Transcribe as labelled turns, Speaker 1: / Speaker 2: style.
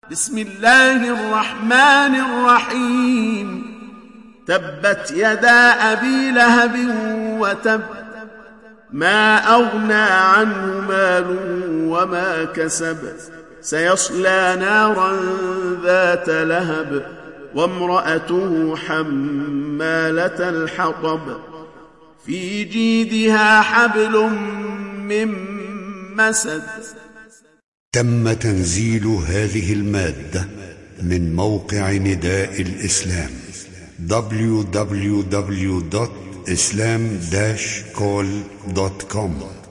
Speaker 1: بسم الله الرحمن الرحيم. تبت يدا أبي لهب وتب، ما أغنى عنه ماله وما كسب، سيصلى نارا ذات لهب، وامرأته حمالة الحطب، في جيدها حبل من مسد.
Speaker 2: تم تنزيل هذه المادة من موقع نداء الإسلام www.islam-call.com